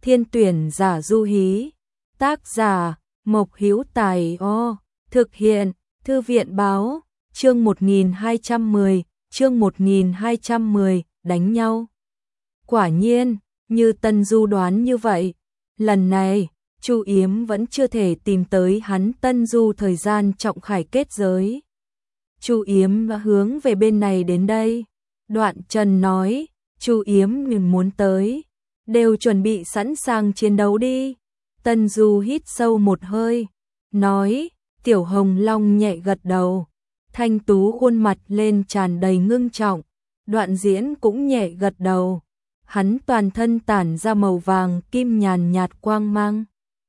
Thiên tuyển giả du hí. Tác giả Mộc Hữu Tài. Thực hiện Thư viện báo. Chương 1210, chương 1210, đánh nhau. Quả nhiên, như Tân Du đoán như vậy, lần này, Chu Yếm vẫn chưa thể tìm tới hắn Tân Du thời gian trọng khải kết giới. Chu Yếm đã hướng về bên này đến đây. Đoạn Trần nói, Chu Yếm mình muốn tới, đều chuẩn bị sẵn sàng chiến đấu đi. Tân Du hít sâu một hơi, nói, Tiểu Hồng Long nhẹ gật đầu. Thanh tú khuôn mặt lên tràn đầy ngưng trọng. Đoạn Diễn cũng nhẹ gật đầu. Hắn toàn thân tản ra màu vàng kim nhàn nhạt quang mang.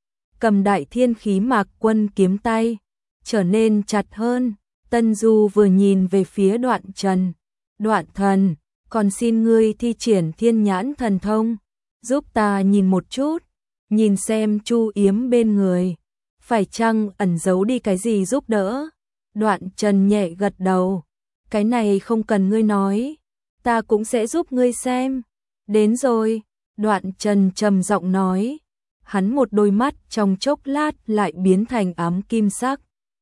Cầm Đại Thiên Khí Mạc Quân kiếm tay, trở nên chặt hơn. Tân Du vừa nhìn về phía Đoạn Trần. Đoạn thần, còn xin ngươi thi triển Thiên Nhãn thần thông, giúp ta nhìn một chút, nhìn xem Chu Yếm bên người, phải chăng ẩn giấu đi cái gì giúp đỡ. Đoạn Trần nhẹ gật đầu, cái này không cần ngươi nói, ta cũng sẽ giúp ngươi xem. Đến rồi, Đoạn Trần trầm giọng nói, hắn một đôi mắt trong chốc lát lại biến thành ám kim sắc.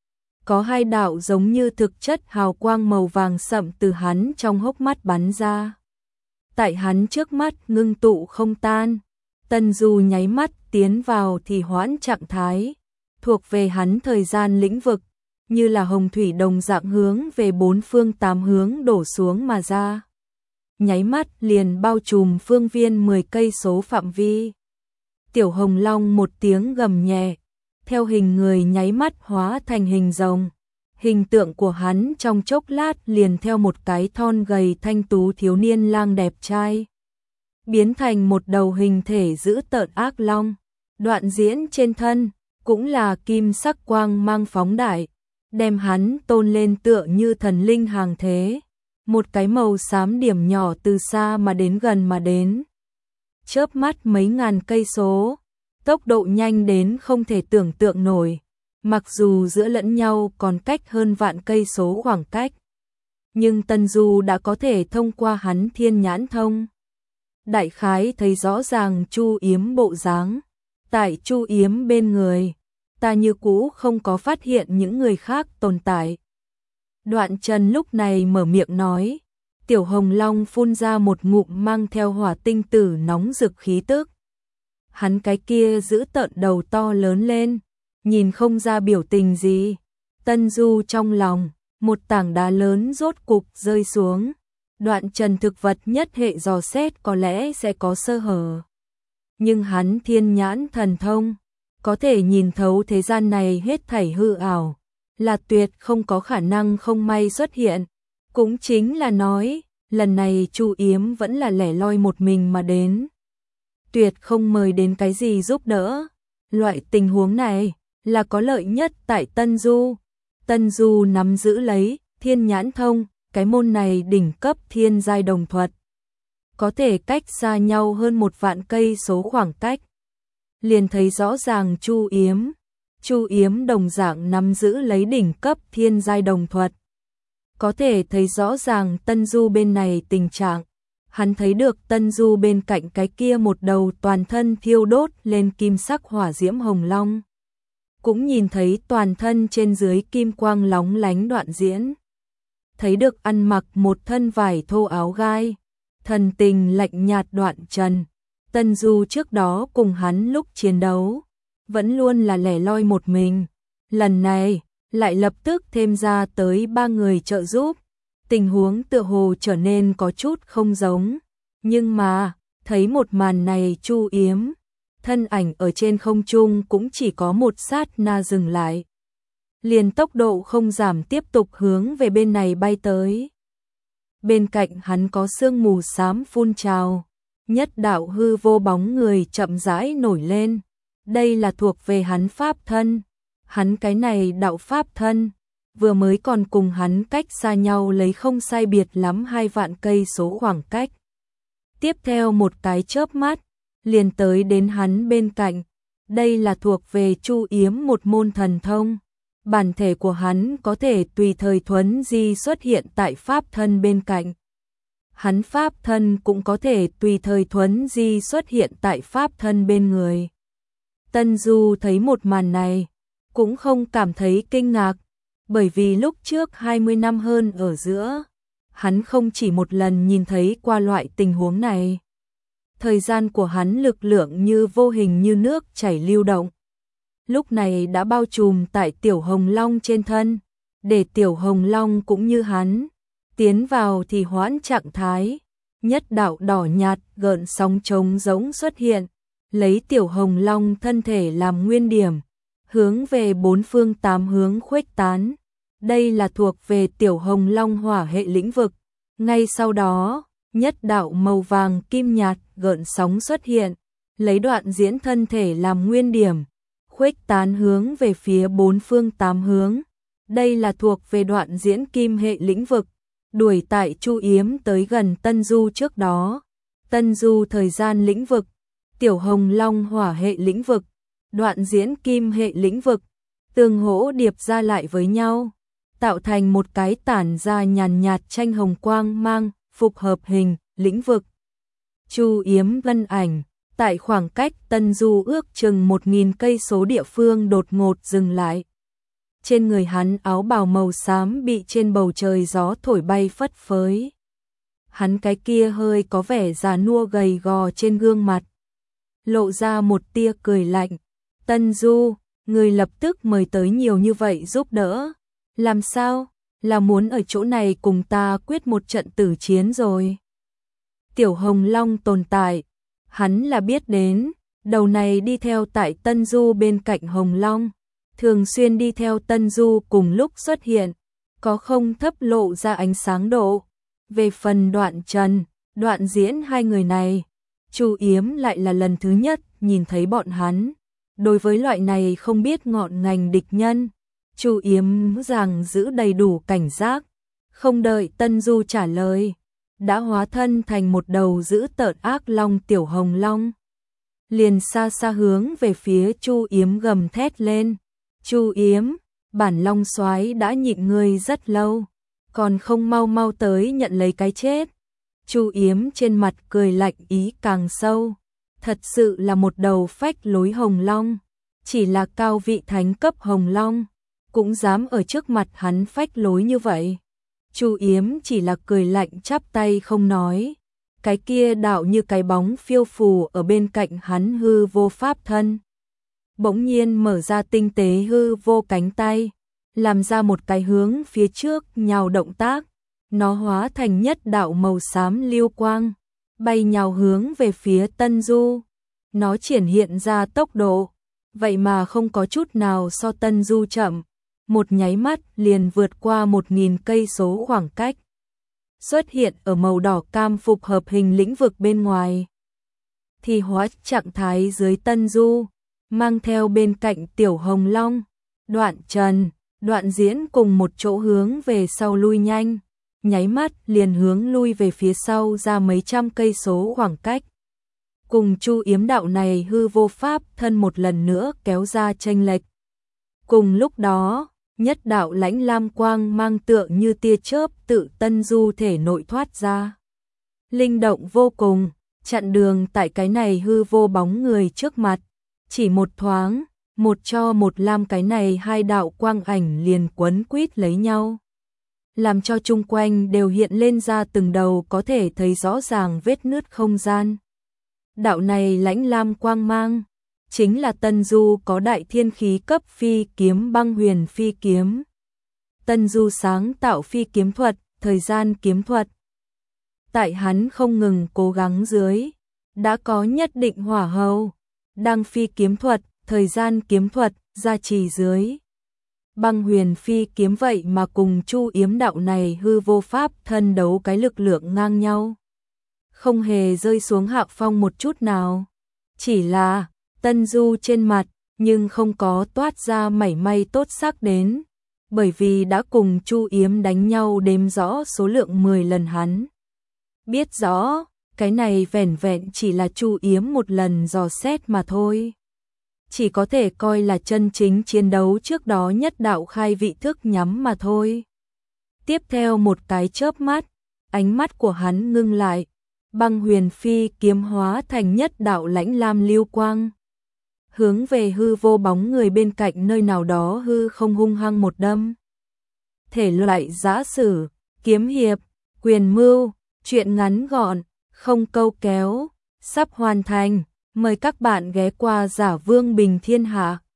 Có hai đạo giống như thực chất hào quang màu vàng sậm từ hắn trong hốc mắt bắn ra. Tại hắn trước mắt ngưng tụ không tan. Tân Du nháy mắt tiến vào thì hoãn trạng thái, thuộc về hắn thời gian lĩnh vực, như là hồng thủy đồng dạng hướng về bốn phương tám hướng đổ xuống mà ra. Nháy mắt liền bao trùm phương viên 10 cây số phạm vi. Tiểu Hồng Long một tiếng gầm nhẹ, theo hình người nháy mắt hóa thành hình rồng. Hình tượng của hắn trong chốc lát liền theo một cái thon gầy thanh tú thiếu niên lang đẹp trai, biến thành một đầu hình thể dữ tợn ác long. Đoạn Diễn trên thân cũng là kim sắc quang mang phóng đại, đem hắn tôn lên tựa như thần linh hàng thế. Một cái màu xám điểm nhỏ từ xa mà đến gần mà đến, chớp mắt mấy ngàn cây số, tốc độ nhanh đến không thể tưởng tượng nổi. Mặc dù giữa lẫn nhau còn cách hơn vạn cây số khoảng cách, nhưng Tân Du đã có thể thông qua hắn Thiên Nhãn thông, đại khái thấy rõ ràng Chu Yếm bộ dáng. Tại Chu Yếm bên người, ta như cũ không có phát hiện những người khác tồn tại. Đoạn Trần lúc này mở miệng nói, Tiểu Hồng Long phun ra một ngụm mang theo hỏa tinh tử nóng rực khí tức. Hắn cái kia giữ tợn đầu to lớn lên, nhìn không ra biểu tình gì. Tân Du trong lòng, một tảng đá lớn rốt cục rơi xuống. Đoạn Trần thực vật nhất hệ dò xét có lẽ sẽ có sơ hở, nhưng hắn Thiên Nhãn thần thông có thể nhìn thấu thế gian này hết thảy hư ảo, là tuyệt không có khả năng không may xuất hiện. Cũng chính là nói, lần này Chu Yếm vẫn là lẻ loi một mình mà đến, tuyệt không mời đến cái gì giúp đỡ. Loại tình huống này là có lợi nhất tại Tân Du. Tân Du nắm giữ lấy Thiên Nhãn thông, cái môn này đỉnh cấp thiên giai đồng thuật, có thể cách xa nhau hơn 1 vạn cây số khoảng cách, liền thấy rõ ràng Chu Yếm. Chu Yếm đồng dạng nắm giữ lấy đỉnh cấp thiên giai đồng thuật, có thể thấy rõ ràng Tân Du bên này tình trạng. Hắn thấy được Tân Du bên cạnh cái kia một đầu toàn thân thiêu đốt lên kim sắc hỏa diễm hồng long, cũng nhìn thấy toàn thân trên dưới kim quang lóng lánh Đoạn Diễn. Thấy được ăn mặc một thân vải thô áo gai, thần tình lạnh nhạt Đoạn Trần. Tân Du trước đó cùng hắn lúc chiến đấu, vẫn luôn là lẻ loi một mình. Lần này, lại lập tức thêm ra tới 3 người trợ giúp. Tình huống tựa hồ trở nên có chút không giống. Nhưng mà, thấy một màn này Chu Yếm, thân ảnh ở trên không trung cũng chỉ có một sát na dừng lại. Liền tốc độ không giảm tiếp tục hướng về bên này bay tới. Bên cạnh hắn có sương mù xám phun trào. Nhất đạo hư vô bóng người chậm rãi nổi lên. Đây là thuộc về hắn pháp thân. Hắn cái này đạo pháp thân, vừa mới còn cùng hắn cách xa nhau lấy không sai biệt lắm 2 vạn cây số khoảng cách. Tiếp theo một cái chớp mắt, liền tới đến hắn bên cạnh. Đây là thuộc về Chu Yếm một môn thần thông. Bản thể của hắn có thể tùy thời thuấn di xuất hiện tại pháp thân bên cạnh. hắn pháp thân cũng có thể tùy thời thuấn di xuất hiện tại pháp thân bên người. Tân Du thấy một màn này, cũng không cảm thấy kinh ngạc, bởi vì lúc trước 20 năm hơn ở giữa, hắn không chỉ một lần nhìn thấy qua loại tình huống này. Thời gian của hắn lực lượng như vô hình như nước chảy lưu động. Lúc này đã bao trùm tại Tiểu Hồng Long trên thân, để Tiểu Hồng Long cũng như hắn, tiến vào thì hoãn trạng thái, nhất đạo đỏ nhạt gợn sóng trống rỗng xuất hiện, lấy Tiểu Hồng Long thân thể làm nguyên điểm, hướng về bốn phương tám hướng khuếch tán. Đây là thuộc về Tiểu Hồng Long hỏa hệ lĩnh vực. Ngay sau đó, nhất đạo màu vàng kim nhạt gợn sóng xuất hiện, lấy Đoạn Diễn thân thể làm nguyên điểm, khuếch tán hướng về phía bốn phương tám hướng. Đây là thuộc về Đoạn Diễn kim hệ lĩnh vực, đuổi tại Chu Yếm tới gần Tân Du trước đó. Tân Du thời gian lĩnh vực, Tiểu Hồng Long hỏa hệ lĩnh vực, Đoạn Diễn kim hệ lĩnh vực, tương hỗ điệp ra lại với nhau, tạo thành một cái tản ra nhàn nhạt tranh hồng quang mang, phục hợp hình, lĩnh vực. Chu Yếm vân ảnh, tại khoảng cách Tân Du ước chừng 1000 cây số địa phương đột ngột dừng lại. Trên người hắn áo bào màu xám bị trên bầu trời gió thổi bay phất phới. Hắn cái kia hơi có vẻ già nua gầy gò trên gương mặt, lộ ra một tia cười lạnh. Tân Du, người lập tức mời tới nhiều như vậy giúp đỡ. Làm sao? Là muốn ở chỗ này cùng ta quyết một trận tử chiến rồi. Tiểu Hồng Long tồn tại, hắn là biết đến, đầu này đi theo tại Tân Du bên cạnh Hồng Long, thường xuyên đi theo Tân Du cùng lúc xuất hiện, có không thấp lộ ra ánh sáng độ. Về phần Đoạn Trần, Đoạn Diễn hai người này, Chu Yếm lại là lần thứ nhất nhìn thấy bọn hắn. Đối với loại này không biết ngọn ngành địch nhân, Chu Yếm rằng giữ đầy đủ cảnh giác, không đợi Tân Du trả lời, đã hóa thân thành một đầu dữ tợn ác long Tiểu Hồng Long. Liền xa xa hướng về phía Chu Yếm gầm thét lên. Chu Yếm, bản long soái đã nhịn ngươi rất lâu, còn không mau mau tới nhận lấy cái chết. Chu Yếm trên mặt cười lạnh ý càng sâu, thật sự là một đầu phách lối hồng long, chỉ là cao vị thánh cấp hồng long, cũng dám ở trước mặt hắn phách lối như vậy. Chu Yếm chỉ là cười lạnh chắp tay không nói, cái kia đạo như cái bóng phiêu phù ở bên cạnh hắn hư vô pháp thân. Bỗng nhiên mở ra tinh tế hư vô cánh tay, làm ra một cái hướng phía trước nhào động tác, nó hóa thành nhất đạo màu xám lưu quang, bay nhào hướng về phía Tân Du. Nó triển hiện ra tốc độ, vậy mà không có chút nào so Tân Du chậm, một nháy mắt liền vượt qua 1000 cây số khoảng cách, xuất hiện ở màu đỏ cam phục hợp hình lĩnh vực bên ngoài. Thì hóa trạng thái dưới Tân Du, mang theo bên cạnh Tiểu Hồng Long, Đoạn Trần, Đoạn Diễn cùng một chỗ hướng về sau lui nhanh, nháy mắt liền hướng lui về phía sau ra mấy trăm cây số khoảng cách. Cùng Chu Yếm đạo này hư vô pháp thân một lần nữa kéo ra chênh lệch. Cùng lúc đó, nhất đạo lãnh lam quang mang tượng như tia chớp tự Tân Du thể nội thoát ra. Linh động vô cùng, chặn đường tại cái này hư vô bóng người trước mặt. Chỉ một thoáng, một cho một lam cái này hai đạo quang ảnh liền quấn quýt lấy nhau, làm cho chung quanh đều hiện lên ra từng đầu có thể thấy rõ ràng vết nứt không gian. Đạo này lãnh lam quang mang, chính là Tân Du có đại thiên khí cấp phi kiếm băng huyền phi kiếm. Tân Du sáng tạo phi kiếm thuật, thời gian kiếm thuật. Tại hắn không ngừng cố gắng dưới, đã có nhất định hỏa hầu, đang phi kiếm thuật, thời gian kiếm thuật, gia trì dưới. Băng huyền phi kiếm vậy mà cùng Chu Yếm đạo này hư vô pháp thân đấu cái lực lượng ngang nhau. Không hề rơi xuống hạ phong một chút nào. Chỉ là, Tân Du trên mặt, nhưng không có toát ra mảy may tốt sắc đến. Bởi vì đã cùng Chu Yếm đánh nhau đếm rõ số lượng 10 lần hắn. Biết rõ, cái này vẻn vẹn chỉ là Chu Yếm một lần dò xét mà thôi. Chỉ có thể coi là chân chính chiến đấu trước đó nhất đạo khai vị thức nhắm mà thôi. Tiếp theo một cái chớp mắt, ánh mắt của hắn ngưng lại, Băng Huyền Phi kiếm hóa thành nhất đạo lãnh lam lưu quang, hướng về hư vô bóng người bên cạnh nơi nào đó hư không hung hăng một đâm. Thể loại giã sử, kiếm hiệp, quyền mưu, truyện ngắn gọn, không câu kéo, sắp hoàn thành. Mời các bạn ghé qua Giả Vương Bình Thiên Hạ.